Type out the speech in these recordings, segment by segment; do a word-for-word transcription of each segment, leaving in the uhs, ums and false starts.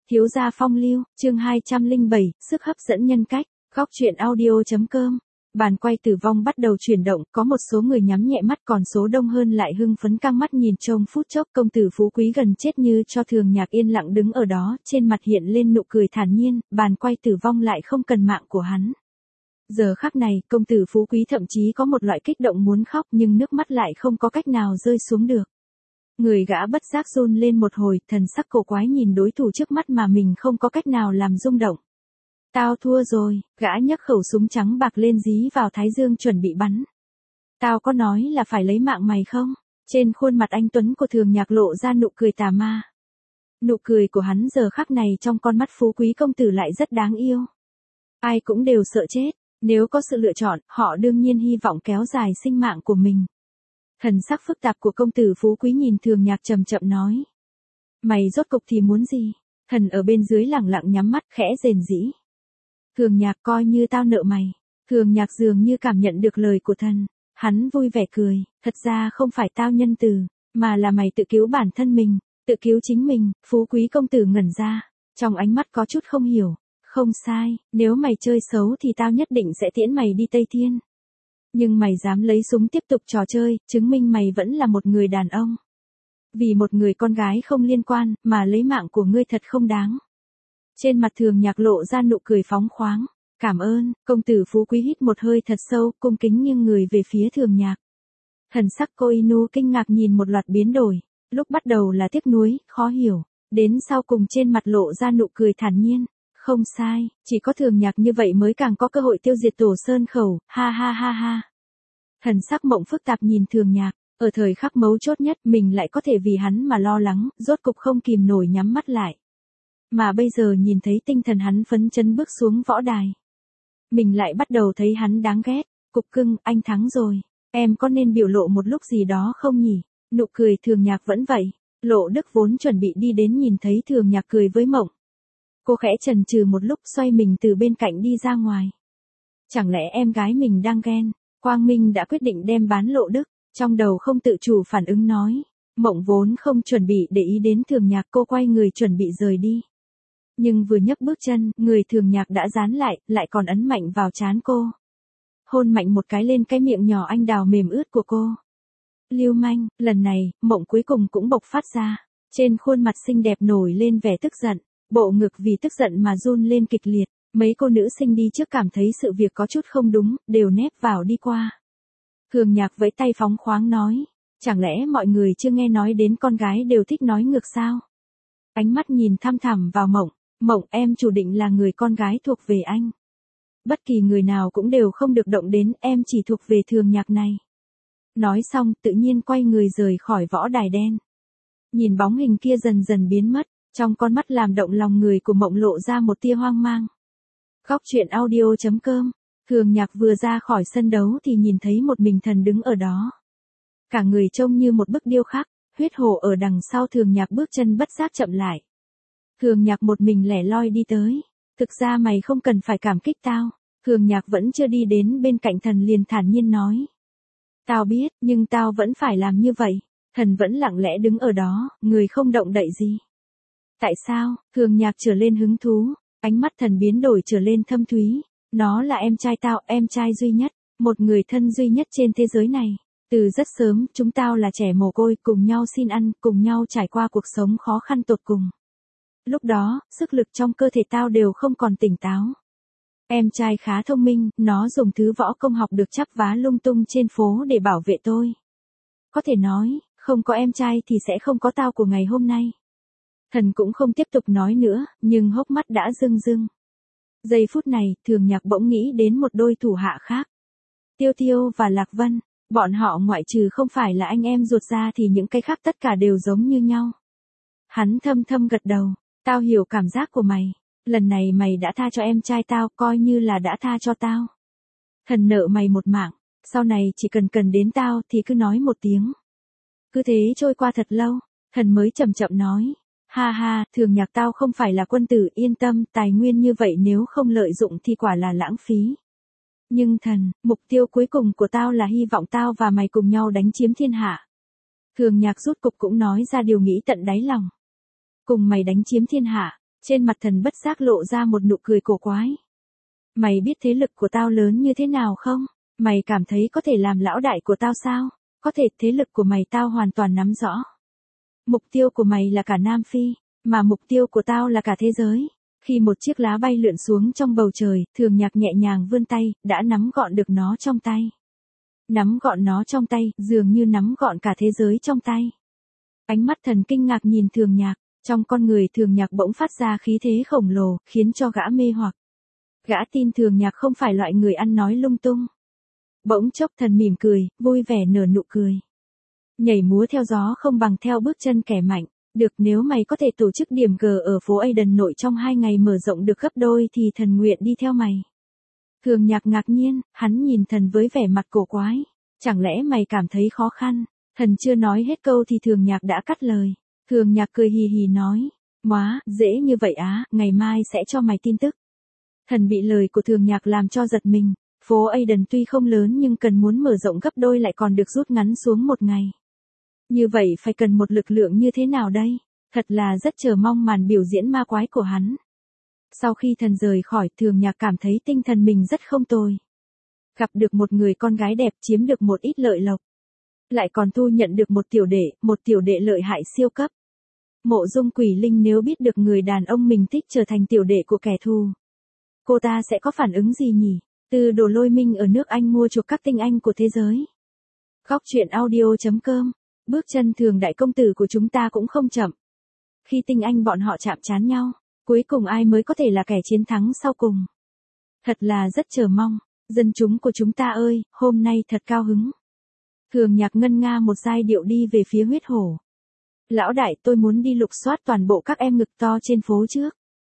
Thiếu gia phong lưu, chương hai trăm lẻ bảy, sức hấp dẫn nhân cách, góc truyện audio.com. Bàn quay tử vong bắt đầu chuyển động, có một số người nhắm nhẹ mắt còn số đông hơn lại hưng phấn căng mắt nhìn trông phút chốc. Công tử phú quý gần chết như cho Thường Nhạc yên lặng đứng ở đó, trên mặt hiện lên nụ cười thản nhiên, bàn quay tử vong lại không cần mạng của hắn. Giờ khắc này, công tử phú quý thậm chí có một loại kích động muốn khóc nhưng nước mắt lại không có cách nào rơi xuống được. Người gã bất giác run lên một hồi, thần sắc cổ quái nhìn đối thủ trước mắt mà mình không có cách nào làm rung động. Tao thua rồi, gã nhấc khẩu súng trắng bạc lên dí vào thái dương chuẩn bị bắn. Tao có nói là phải lấy mạng mày không? Trên khuôn mặt anh tuấn của Thường Nhạc lộ ra nụ cười tà ma. Nụ cười của hắn giờ khắc này trong con mắt phú quý công tử lại rất đáng yêu. Ai cũng đều sợ chết, nếu có sự lựa chọn, họ đương nhiên hy vọng kéo dài sinh mạng của mình. Thần sắc phức tạp của công tử phú quý nhìn Thường Nhạc chậm chậm nói. Mày rốt cục thì muốn gì? Thần ở bên dưới lẳng lặng nhắm mắt khẽ rền rĩ. Thường Nhạc coi như tao nợ mày. Thường Nhạc dường như cảm nhận được lời của thần. Hắn vui vẻ cười, thật ra không phải tao nhân từ, mà là mày tự cứu bản thân mình, tự cứu chính mình. Phú quý công tử ngẩn ra, trong ánh mắt có chút không hiểu. Không sai, nếu mày chơi xấu thì tao nhất định sẽ tiễn mày đi Tây Thiên. Nhưng mày dám lấy súng tiếp tục trò chơi, chứng minh mày vẫn là một người đàn ông. Vì một người con gái không liên quan, mà lấy mạng của ngươi thật không đáng. Trên mặt Thường Nhạc lộ ra nụ cười phóng khoáng. Cảm ơn, công tử phú quý hít một hơi thật sâu, cung kính nghiêng người về phía Thường Nhạc. Thần sắc cô Inu kinh ngạc nhìn một loạt biến đổi. Lúc bắt đầu là tiếc nuối, khó hiểu. Đến sau cùng trên mặt lộ ra nụ cười thản nhiên. Không sai, chỉ có Thường Nhạc như vậy mới càng có cơ hội tiêu diệt Tổ Sơn Khẩu, ha ha ha ha. Thần sắc Mộng phức tạp nhìn Thường Nhạc, ở thời khắc mấu chốt nhất mình lại có thể vì hắn mà lo lắng, rốt cục không kìm nổi nhắm mắt lại. Mà bây giờ nhìn thấy tinh thần hắn phấn chấn bước xuống võ đài. Mình lại bắt đầu thấy hắn đáng ghét, cục cưng, anh thắng rồi, em có nên biểu lộ một lúc gì đó không nhỉ? Nụ cười Thường Nhạc vẫn vậy, Lộ Đức vốn chuẩn bị đi đến nhìn thấy Thường Nhạc cười với Mộng. Cô khẽ chần chừ một lúc xoay mình từ bên cạnh đi ra ngoài. Chẳng lẽ em gái mình đang ghen? Quang Minh đã quyết định đem bán Lộ Đức, trong đầu không tự chủ phản ứng nói. Mộng vốn không chuẩn bị để ý đến Thường Nhạc, cô quay người chuẩn bị rời đi. Nhưng vừa nhấc bước chân, người Thường Nhạc đã dán lại, lại còn ấn mạnh vào trán cô. Hôn mạnh một cái lên cái miệng nhỏ anh đào mềm ướt của cô. Lưu manh, lần này, Mộng cuối cùng cũng bộc phát ra. Trên khuôn mặt xinh đẹp nổi lên vẻ tức giận. Bộ ngực vì tức giận mà run lên kịch liệt, mấy cô nữ sinh đi trước cảm thấy sự việc có chút không đúng, đều nép vào đi qua. Thường Nhạc vẫy tay phóng khoáng nói, chẳng lẽ mọi người chưa nghe nói đến con gái đều thích nói ngược sao? Ánh mắt nhìn thăm thẳm vào Mộng, Mộng em chủ định là người con gái thuộc về anh. Bất kỳ người nào cũng đều không được động đến, em chỉ thuộc về Thường Nhạc này. Nói xong tự nhiên quay người rời khỏi võ đài đen. Nhìn bóng hình kia dần dần biến mất. Trong con mắt làm động lòng người của Mộng lộ ra một tia hoang mang. Góc truyện audio.com. Thường Nhạc vừa ra khỏi sân đấu thì nhìn thấy một mình thần đứng ở đó. Cả người trông như một bức điêu khắc, huyết hổ ở đằng sau Thường Nhạc bước chân bất giác chậm lại. Thường Nhạc một mình lẻ loi đi tới. Thực ra mày không cần phải cảm kích tao. Thường Nhạc vẫn chưa đi đến bên cạnh thần liền thản nhiên nói. Tao biết, nhưng tao vẫn phải làm như vậy. Thần vẫn lặng lẽ đứng ở đó, người không động đậy gì. Tại sao? Thường Nhạc trở lên hứng thú, ánh mắt thần biến đổi trở lên thâm thúy. Nó là em trai tao, em trai duy nhất, một người thân duy nhất trên thế giới này. Từ rất sớm, chúng tao là trẻ mồ côi, cùng nhau xin ăn, cùng nhau trải qua cuộc sống khó khăn tột cùng. Lúc đó, sức lực trong cơ thể tao đều không còn tỉnh táo. Em trai khá thông minh, nó dùng thứ võ công học được chắp vá lung tung trên phố để bảo vệ tôi. Có thể nói, không có em trai thì sẽ không có tao của ngày hôm nay. Thần cũng không tiếp tục nói nữa, nhưng hốc mắt đã rưng rưng. Giây phút này, Thường Nhạc bỗng nghĩ đến một đôi thủ hạ khác. Tiêu Tiêu và Lạc Vân, bọn họ ngoại trừ không phải là anh em ruột ra thì những cái khác tất cả đều giống như nhau. Hắn thâm thâm gật đầu, tao hiểu cảm giác của mày, lần này mày đã tha cho em trai tao coi như là đã tha cho tao. Thần nợ mày một mạng, sau này chỉ cần cần đến tao thì cứ nói một tiếng. Cứ thế trôi qua thật lâu, thần mới chậm chậm nói. Ha ha, Thường Nhạc tao không phải là quân tử, yên tâm, tài nguyên như vậy nếu không lợi dụng thì quả là lãng phí. Nhưng thần, mục tiêu cuối cùng của tao là hy vọng tao và mày cùng nhau đánh chiếm thiên hạ. Thường Nhạc rút cục cũng nói ra điều nghĩ tận đáy lòng. Cùng mày đánh chiếm thiên hạ, Trên mặt thần bất giác lộ ra một nụ cười cổ quái. Mày biết thế lực của tao lớn như thế nào không? Mày cảm thấy có thể làm lão đại của tao sao? Có thể, thế lực của mày tao hoàn toàn nắm rõ. Mục tiêu của mày là cả Nam Phi, mà mục tiêu của tao là cả thế giới. Khi một chiếc lá bay lượn xuống trong bầu trời, Thường Nhạc nhẹ nhàng vươn tay, đã nắm gọn được nó trong tay. Nắm gọn nó trong tay, dường như nắm gọn cả thế giới trong tay. Ánh mắt thần kinh ngạc nhìn Thường Nhạc, trong con người Thường Nhạc bỗng phát ra khí thế khổng lồ, khiến cho gã mê hoặc. Gã tin Thường Nhạc không phải loại người ăn nói lung tung. Bỗng chốc thần mỉm cười, vui vẻ nở nụ cười. Nhảy múa theo gió không bằng theo bước chân kẻ mạnh. Được, nếu mày có thể tổ chức điểm G ở phố Aden nội trong hai ngày mở rộng được gấp đôi thì thần nguyện đi theo mày. Thường Nhạc ngạc nhiên, hắn nhìn thần với vẻ mặt cổ quái. Chẳng lẽ mày cảm thấy khó khăn? Thần chưa nói hết câu thì Thường Nhạc đã cắt lời. Thường Nhạc cười hì hì nói. Móa, dễ như vậy á, ngày mai sẽ cho mày tin tức. Thần bị lời của Thường Nhạc làm cho giật mình. Phố Aden tuy không lớn nhưng cần muốn mở rộng gấp đôi lại còn được rút ngắn xuống một ngày. Như vậy phải cần một lực lượng như thế nào đây? Thật là rất chờ mong màn biểu diễn ma quái của hắn. Sau khi thần rời khỏi, Thường Nhạc cảm thấy tinh thần mình rất không tồi. Gặp được một người con gái đẹp, chiếm được một ít lợi lộc. Lại còn thu nhận được một tiểu đệ, một tiểu đệ lợi hại siêu cấp. Mộ Dung Quỷ Linh nếu biết được người đàn ông mình thích trở thành tiểu đệ của kẻ thù, cô ta sẽ có phản ứng gì nhỉ? Từ Đồ Lôi Minh ở nước Anh mua chuộc các tinh anh của thế giới. Góc truyện audio chấm com. Bước chân Thường đại công tử của chúng ta cũng không chậm. Khi tinh anh bọn họ chạm trán nhau, cuối cùng ai mới có thể là kẻ chiến thắng sau cùng? Thật là rất chờ mong. Dân chúng của chúng ta ơi, hôm nay thật cao hứng. Thường Nhạc ngân nga một giai điệu đi về phía huyết hổ. Lão đại, tôi muốn đi lục soát toàn bộ các em ngực to trên phố trước.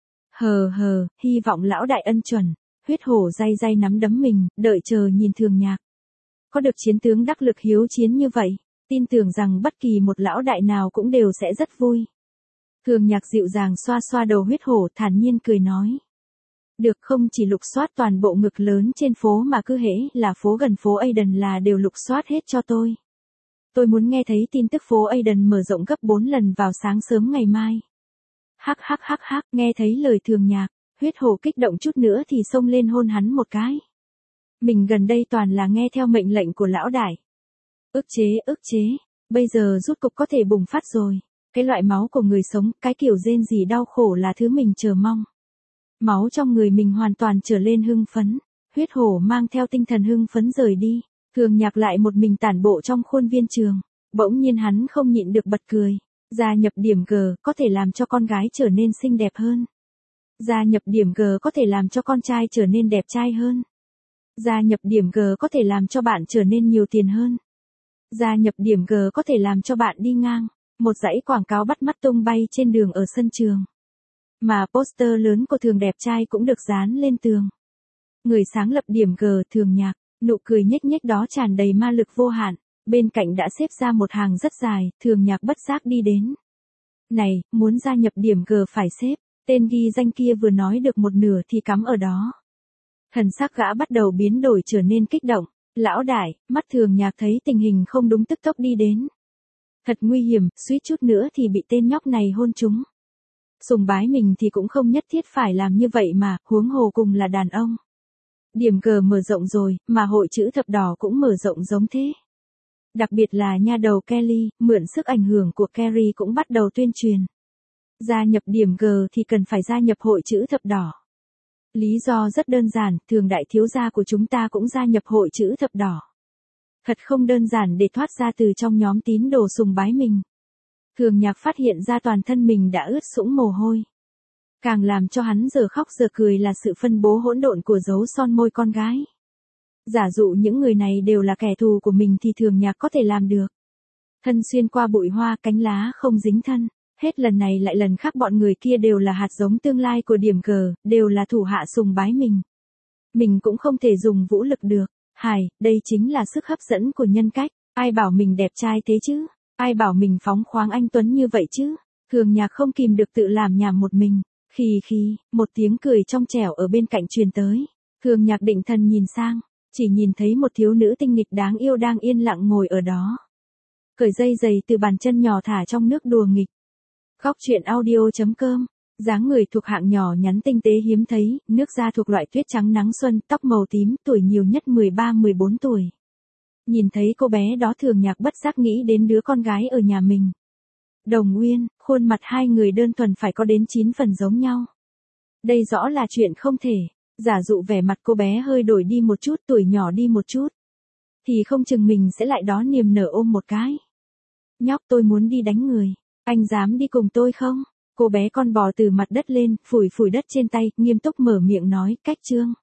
Hờ hờ, hy vọng lão đại ân chuẩn. Huyết hổ day day nắm đấm mình, đợi chờ nhìn Thường Nhạc. Có được chiến tướng đắc lực hiếu chiến như vậy, tin tưởng rằng bất kỳ một lão đại nào cũng đều sẽ rất vui. Thường Nhạc dịu dàng xoa xoa đầu huyết hổ, thản nhiên cười nói. Được, không chỉ lục soát toàn bộ ngực lớn trên phố mà cứ hễ là phố gần phố Aden là đều lục soát hết cho tôi. Tôi muốn nghe thấy tin tức phố Aden mở rộng gấp bốn lần vào sáng sớm ngày mai. Hắc hắc hắc hắc, nghe thấy lời Thường Nhạc, huyết hổ kích động chút nữa thì xông lên hôn hắn một cái. Mình gần đây toàn là nghe theo mệnh lệnh của lão đại. Ức chế, ức chế, bây giờ rút cục có thể bùng phát rồi. Cái loại máu của người sống, cái kiểu rên rỉ đau khổ là thứ mình chờ mong. Máu trong người mình hoàn toàn trở lên hưng phấn. Huyết hổ mang theo tinh thần hưng phấn rời đi. Thường Nhạc lại một mình tản bộ trong khuôn viên trường. Bỗng nhiên hắn không nhịn được bật cười. Gia nhập điểm G có thể làm cho con gái trở nên xinh đẹp hơn. Gia nhập điểm G có thể làm cho con trai trở nên đẹp trai hơn. Gia nhập điểm G có thể làm cho bạn trở nên nhiều tiền hơn. Gia nhập điểm G có thể làm cho bạn đi ngang. Một dãy quảng cáo bắt mắt tung bay trên đường ở sân trường. Mà poster lớn của Thường đẹp trai cũng được dán lên tường. Người sáng lập điểm G Thường Nhạc, nụ cười nhếch nhếch đó tràn đầy ma lực vô hạn. Bên cạnh đã xếp ra một hàng rất dài, Thường Nhạc bất giác đi đến. Này, muốn gia nhập điểm G phải xếp. Tên ghi danh kia vừa nói được một nửa thì cắm ở đó. Thần sắc gã bắt đầu biến đổi trở nên kích động. Lão đại, mắt Thường Nhạc thấy tình hình không đúng tức tốc đi đến. Thật nguy hiểm, suýt chút nữa thì bị tên nhóc này hôn trúng. Sùng bái mình thì cũng không nhất thiết phải làm như vậy mà, huống hồ cùng là đàn ông. Điểm G mở rộng rồi, mà hội chữ thập đỏ cũng mở rộng giống thế. Đặc biệt là nha đầu Kelly, mượn sức ảnh hưởng của Kerry cũng bắt đầu tuyên truyền. Gia nhập điểm G thì cần phải gia nhập hội chữ thập đỏ. Lý do rất đơn giản, Thường đại thiếu gia của chúng ta cũng gia nhập hội chữ thập đỏ. Thật không đơn giản để thoát ra từ trong nhóm tín đồ sùng bái mình. Thường Nhạc phát hiện ra toàn thân mình đã ướt sũng mồ hôi. Càng làm cho hắn giờ khóc giờ cười là sự phân bố hỗn độn của dấu son môi con gái. Giả dụ những người này đều là kẻ thù của mình thì Thường Nhạc có thể làm được. Thân xuyên qua bụi hoa cánh lá không dính thân. Hết lần này lại lần khác bọn người kia đều là hạt giống tương lai của điểm G, đều là thủ hạ sùng bái mình. Mình cũng không thể dùng vũ lực được. Hài, đây chính là sức hấp dẫn của nhân cách. Ai bảo mình đẹp trai thế chứ? Ai bảo mình phóng khoáng anh tuấn như vậy chứ? Thường Nhạc không kìm được tự làm nhảm một mình. Khì khì, một tiếng cười trong trẻo ở bên cạnh truyền tới. Thường Nhạc định thần nhìn sang, chỉ nhìn thấy một thiếu nữ tinh nghịch đáng yêu đang yên lặng ngồi ở đó. Cởi dây giày từ bàn chân nhỏ thả trong nước đùa nghịch. Góc truyện audio chấm com Dáng người thuộc hạng nhỏ nhắn tinh tế hiếm thấy, nước da thuộc loại tuyết trắng nắng xuân, tóc màu tím, tuổi nhiều nhất mười ba mười bốn tuổi. Nhìn thấy cô bé đó Thường Nhạc bất giác nghĩ đến đứa con gái ở nhà mình. Đồng Uyên, khuôn mặt hai người đơn thuần phải có đến chín phần giống nhau. Đây rõ là chuyện không thể. Giả dụ vẻ mặt cô bé hơi đổi đi một chút, tuổi nhỏ đi một chút, thì không chừng mình sẽ lại đó niềm nở ôm một cái. Nhóc, tôi muốn đi đánh người. Anh dám đi cùng tôi không? Cô bé con bò từ mặt đất lên, phủi phủi đất trên tay, nghiêm túc mở miệng nói, Cách Trương.